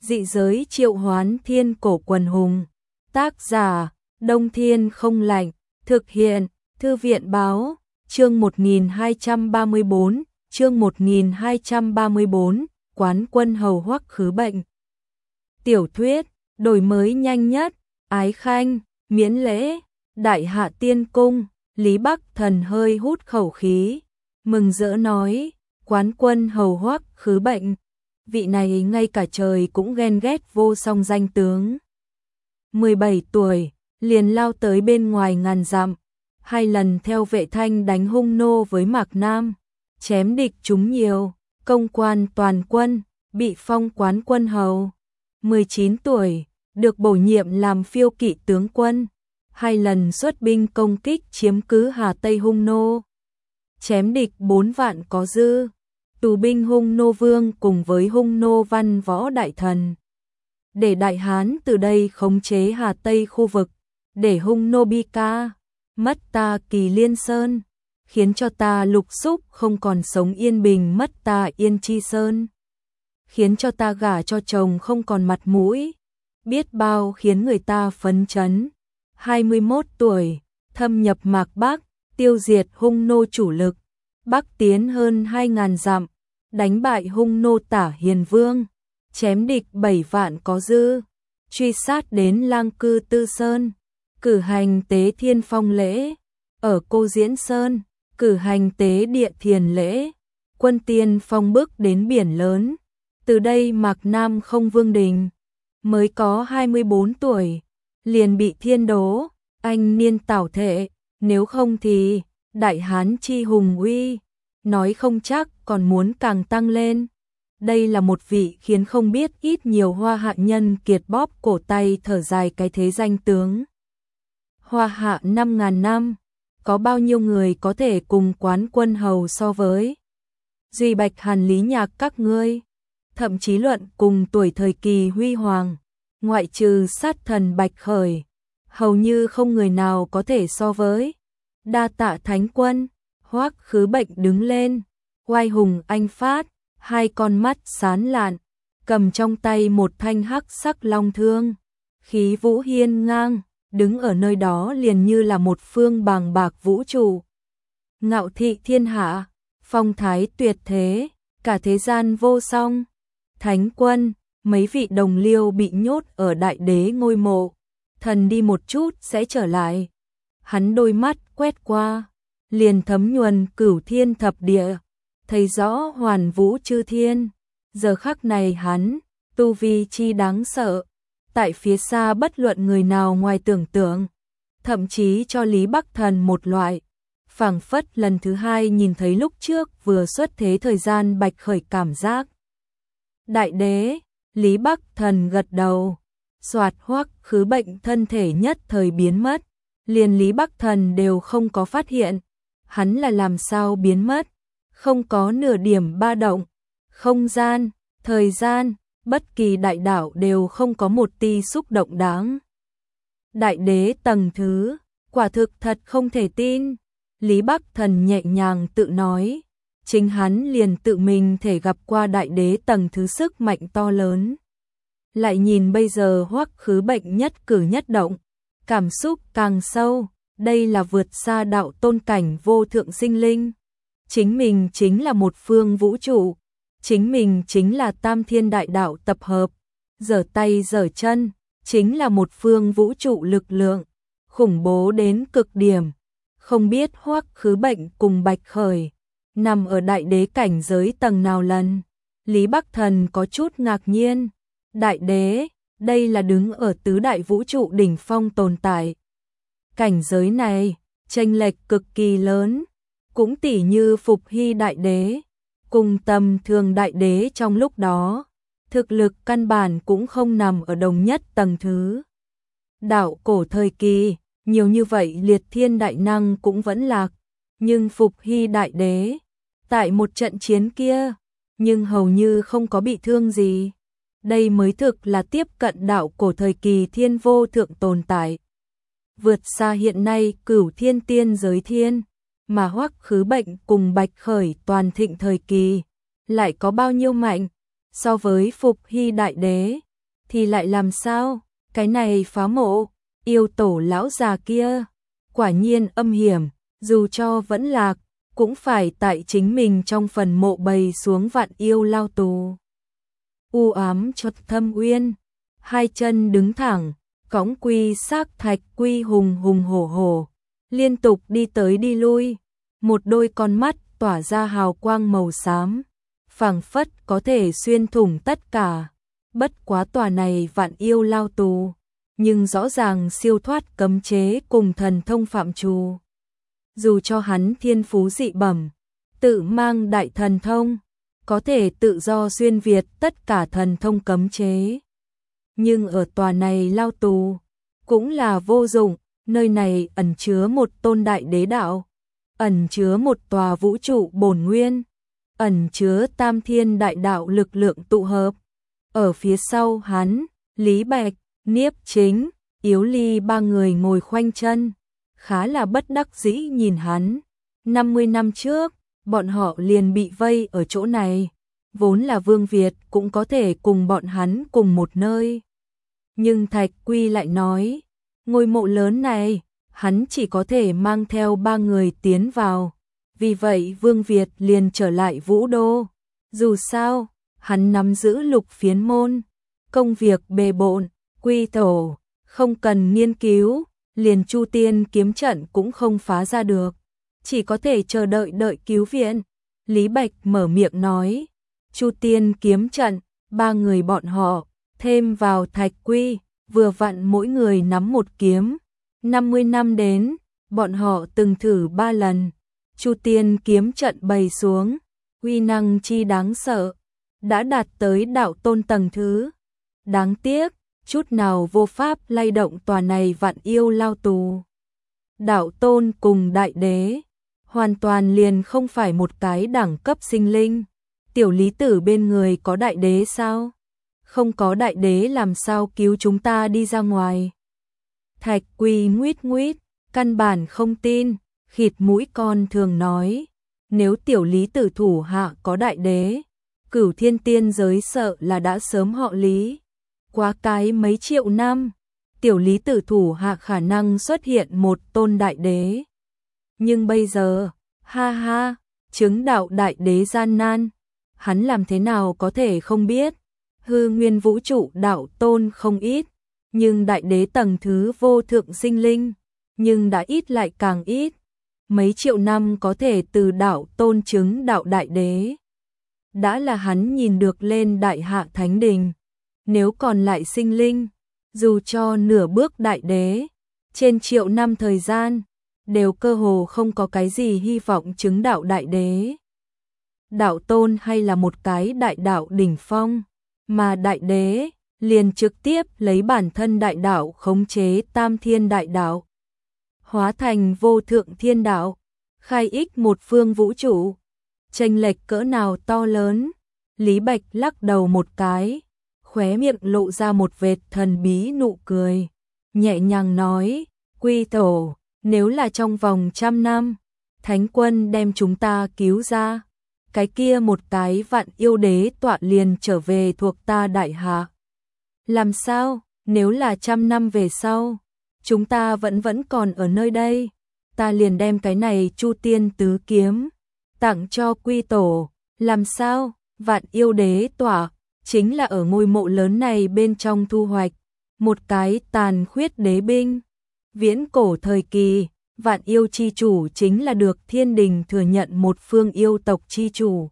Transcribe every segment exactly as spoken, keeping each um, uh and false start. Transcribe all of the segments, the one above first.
Dị giới triệu hoán thiên cổ quần hùng. Tác giả, Đông Thiên Không Lạnh. Thực hiện, Thư viện Báo. Chương một nghìn hai trăm ba mươi bốn, chương một nghìn hai trăm ba mươi bốn, Quán Quân Hầu Hoắc Khứ Bệnh. Tiểu thuyết, đổi mới nhanh nhất, ái khanh, miễn lễ, đại hạ tiên cung. Lý Bắc Thần hơi hút khẩu khí, mừng rỡ nói, Quán Quân Hầu Hoắc Khứ Bệnh. Vị này ngay cả trời cũng ghen ghét vô song danh tướng. mười bảy tuổi, liền lao tới bên ngoài ngàn dặm, hai lần theo vệ thanh đánh hung nô với Mạc Nam, chém địch chúng nhiều, công quan toàn quân, bị phong Quán Quân Hầu. mười chín tuổi, được bổ nhiệm làm phiêu kỵ tướng quân, hai lần xuất binh công kích chiếm cứ Hà Tây hung nô, chém địch bốn vạn có dư, tù binh hung nô vương cùng với hung nô văn võ đại thần. Để Đại Hán từ đây khống chế Hà Tây khu vực, để hung nô bi ca, mất ta Kỳ Liên Sơn, khiến cho ta Lục Xúc không còn sống yên bình, mất ta Yên Chi Sơn, khiến cho ta gả cho chồng không còn mặt mũi, biết bao khiến người ta phấn chấn. hai mươi mốt tuổi, thâm nhập Mạc Bắc, tiêu diệt hung nô chủ lực, Bắc tiến hơn hai ngàn dặm, đánh bại hung nô Tả Hiền Vương, chém địch bảy vạn có dư, truy sát đến Lang Cư Tư Sơn, cử hành tế thiên phong lễ, ở Cô Diễn Sơn, cử hành tế địa thiền lễ, quân tiên phong bước đến biển lớn, từ đây Mạc Nam không vương đình, mới có hai mươi bốn tuổi, liền bị thiên đố, anh niên tảo thệ, nếu không thì, Đại Hán chi hùng uy, nói không chắc còn muốn càng tăng lên. Đây là một vị khiến không biết ít nhiều Hoa Hạ nhân kiệt bóp cổ tay thở dài cái thế danh tướng. Hoa Hạ năm ngàn năm, có bao nhiêu người có thể cùng Quán Quân Hầu so với Duy Bạch Hàn Lý Nhạc các ngươi, thậm chí luận cùng tuổi thời kỳ huy hoàng, ngoại trừ sát thần Bạch Khởi, hầu như không người nào có thể so với. Đa tạ Thánh Quân. Hoắc Khứ Bệnh đứng lên, oai hùng anh phát, hai con mắt sáng lạn, cầm trong tay một thanh hắc sắc long thương, khí vũ hiên ngang, đứng ở nơi đó liền như là một phương bàng bạc vũ trụ. Ngạo thị thiên hạ, phong thái tuyệt thế, cả thế gian vô song. Thánh Quân, mấy vị đồng liêu bị nhốt ở Đại Đế ngôi mộ, thần đi một chút sẽ trở lại. Hắn đôi mắt quét qua, liền thấm nhuần cửu thiên thập địa, thấy rõ hoàn vũ chư thiên. Giờ khắc này hắn, tu vi chi đáng sợ, tại phía xa bất luận người nào ngoài tưởng tượng, thậm chí cho Lý Bắc Thần một loại, phảng phất lần thứ hai nhìn thấy lúc trước vừa xuất thế thời gian Bạch Khởi cảm giác. Đại Đế, Lý Bắc Thần gật đầu, soạt Hoắc Khứ Bệnh thân thể nhất thời biến mất, liền Lý Bắc Thần đều không có phát hiện. Hắn là làm sao biến mất, không có nửa điểm ba động, không gian, thời gian, bất kỳ đại đạo đều không có một ti xúc động đáng. Đại Đế tầng thứ, quả thực thật không thể tin. Lý Bắc Thần nhẹ nhàng tự nói, chính hắn liền tự mình thể gặp qua Đại Đế tầng thứ sức mạnh to lớn. Lại nhìn bây giờ Hoắc Khứ Bệnh nhất cử nhất động, cảm xúc càng sâu. Đây là vượt xa đạo tôn cảnh vô thượng sinh linh. Chính mình chính là một phương vũ trụ. Chính mình chính là tam thiên đại đạo tập hợp. Giở tay giở chân, chính là một phương vũ trụ lực lượng. Khủng bố đến cực điểm. Không biết Hoắc Khứ Bệnh cùng Bạch Khởi nằm ở Đại Đế cảnh giới tầng nào lần. Lý Bắc Thần có chút ngạc nhiên. Đại Đế, đây là đứng ở tứ đại vũ trụ đỉnh phong tồn tại. Cảnh giới này, chênh lệch cực kỳ lớn, cũng tỉ như Phục Hy Đại Đế, cùng tầm thường Đại Đế trong lúc đó, thực lực căn bản cũng không nằm ở đồng nhất tầng thứ. Đạo cổ thời kỳ, nhiều như vậy liệt thiên đại năng cũng vẫn lạc, nhưng Phục Hy Đại Đế, tại một trận chiến kia, nhưng hầu như không có bị thương gì. Đây mới thực là tiếp cận đạo cổ thời kỳ thiên vô thượng tồn tại. Vượt xa hiện nay cửu thiên tiên giới thiên, mà Hoắc Khứ Bệnh cùng Bạch Khởi toàn thịnh thời kỳ, lại có bao nhiêu mạnh, so với Phục Hy Đại Đế, thì lại làm sao? Cái này phá mộ, yêu tổ lão già kia, quả nhiên âm hiểm, dù cho vẫn lạc, cũng phải tại chính mình trong phần mộ bày xuống vạn yêu lao tù. U ám chợt thâm uyên, hai chân đứng thẳng, cõng quy xác thạch quy hùng hùng hổ hổ, liên tục đi tới đi lui, một đôi con mắt tỏa ra hào quang màu xám, phảng phất có thể xuyên thủng tất cả. Bất quá tòa này vạn yêu lao tù, nhưng rõ ràng siêu thoát cấm chế cùng thần thông phạm trù. Dù cho hắn thiên phú dị bẩm, tự mang đại thần thông, có thể tự do xuyên việt tất cả thần thông cấm chế. Nhưng ở tòa này lao tù, cũng là vô dụng, nơi này ẩn chứa một tôn đại đế đạo, ẩn chứa một tòa vũ trụ bổn nguyên, ẩn chứa tam thiên đại đạo lực lượng tụ hợp. Ở phía sau hắn, Lý Bạch, Niếp Chính, Yếu Ly ba người ngồi khoanh chân, khá là bất đắc dĩ nhìn hắn. năm mươi năm trước, bọn họ liền bị vây ở chỗ này, vốn là Vương Việt cũng có thể cùng bọn hắn cùng một nơi. Nhưng Thạch Quy lại nói, ngôi mộ lớn này, hắn chỉ có thể mang theo ba người tiến vào. Vì vậy Vương Việt liền trở lại Vũ Đô. Dù sao, hắn nắm giữ lục phiến môn, công việc bề bộn, quy tổ, không cần nghiên cứu, liền Chu Tiên kiếm trận cũng không phá ra được, chỉ có thể chờ đợi đợi cứu viện. Lý Bạch mở miệng nói, Chu Tiên kiếm trận, ba người bọn họ, thêm vào Thạch Quy, vừa vặn mỗi người nắm một kiếm. năm mươi năm đến, bọn họ từng thử ba lần, Chu Tiên kiếm trận bày xuống, uy năng chi đáng sợ, đã đạt tới đạo tôn tầng thứ. Đáng tiếc, chút nào vô pháp lay động tòa này vạn yêu lao tù. Đạo tôn cùng đại đế, hoàn toàn liền không phải một cái đẳng cấp sinh linh. Tiểu Lý Tử bên người có đại đế sao? Không có đại đế làm sao cứu chúng ta đi ra ngoài? Thạch Quy nguýt nguýt, căn bản không tin, khịt mũi con thường nói, nếu Tiểu Lý Tử thủ hạ có đại đế, Cửu Thiên Tiên giới sợ là đã sớm họ Lý. Quá cái mấy triệu năm, Tiểu Lý Tử thủ hạ khả năng xuất hiện một tôn đại đế. Nhưng bây giờ, ha ha, chứng đạo đại đế gian nan, hắn làm thế nào có thể không biết? Hư nguyên vũ trụ đạo tôn không ít, nhưng đại đế tầng thứ vô thượng sinh linh, nhưng đã ít lại càng ít. Mấy triệu năm có thể từ đạo tôn chứng đạo đại đế, đã là hắn nhìn được lên đại hạ thánh đình. Nếu còn lại sinh linh, dù cho nửa bước đại đế, trên triệu năm thời gian, đều cơ hồ không có cái gì hy vọng chứng đạo đại đế. Đạo tôn hay là một cái đại đạo đỉnh phong, mà đại đế liền trực tiếp lấy bản thân đại đạo khống chế tam thiên đại đạo, hóa thành vô thượng thiên đạo, khai ích một phương vũ trụ. Chênh lệch cỡ nào to lớn? Lý Bạch lắc đầu một cái, khóe miệng lộ ra một vệt thần bí nụ cười, nhẹ nhàng nói, Quy tổ, nếu là trong vòng trăm năm, Thánh quân đem chúng ta cứu ra, cái kia một cái vạn yêu đế tọa liền trở về thuộc ta đại hạ. Làm sao, nếu là trăm năm về sau, chúng ta vẫn vẫn còn ở nơi đây, ta liền đem cái này Chu Tiên tứ kiếm tặng cho Quy tổ. Làm sao, vạn yêu đế tọa chính là ở ngôi mộ lớn này bên trong thu hoạch một cái tàn khuyết đế binh. Viễn cổ thời kỳ, vạn yêu chi chủ chính là được thiên đình thừa nhận một phương yêu tộc chi chủ.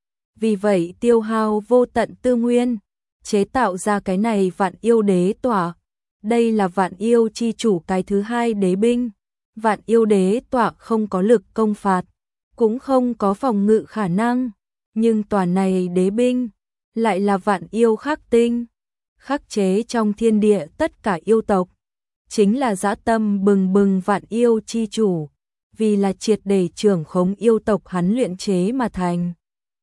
Vì vậy tiêu hao vô tận tư nguyên, chế tạo ra cái này vạn yêu đế tỏa. Đây là vạn yêu chi chủ cái thứ hai đế binh. Vạn yêu đế tỏa không có lực công phạt, cũng không có phòng ngự khả năng, nhưng tòa này đế binh lại là vạn yêu khắc tinh, khắc chế trong thiên địa tất cả yêu tộc. Chính là dã tâm bừng bừng vạn yêu chi chủ, vì là triệt để trưởng khống yêu tộc hắn luyện chế mà thành.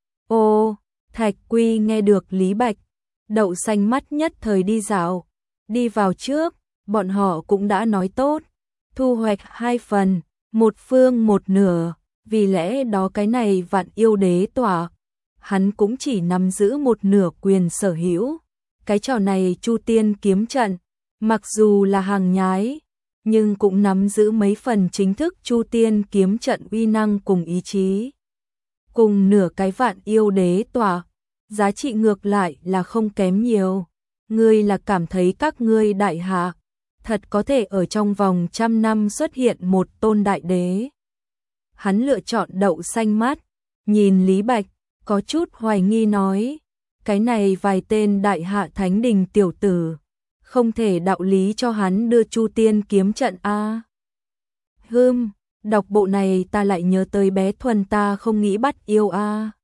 Ô, Thạch Quy nghe được Lý Bạch, đậu xanh mắt nhất thời đi dạo, đi vào trước, bọn họ cũng đã nói tốt, thu hoạch hai phần, một phương một nửa, vì lẽ đó cái này vạn yêu đế tỏa, hắn cũng chỉ nắm giữ một nửa quyền sở hữu, cái trò này Chu Tiên kiếm trận, mặc dù là hàng nhái, nhưng cũng nắm giữ mấy phần chính thức Chu Tiên kiếm trận uy năng cùng ý chí. Cùng nửa cái vạn yêu đế tỏa, giá trị ngược lại là không kém nhiều. Ngươi là cảm thấy các ngươi đại hạ, thật có thể ở trong vòng trăm năm xuất hiện một tôn đại đế. Hắn lựa chọn đậu xanh mắt, nhìn Lý Bạch, có chút hoài nghi nói, cái này vài tên đại hạ thánh đình tiểu tử, không thể đạo lý cho hắn đưa Chu Tiên kiếm trận a. Hừm, đọc bộ này ta lại nhớ tới bé Thuần ta không nghĩ bắt yêu a.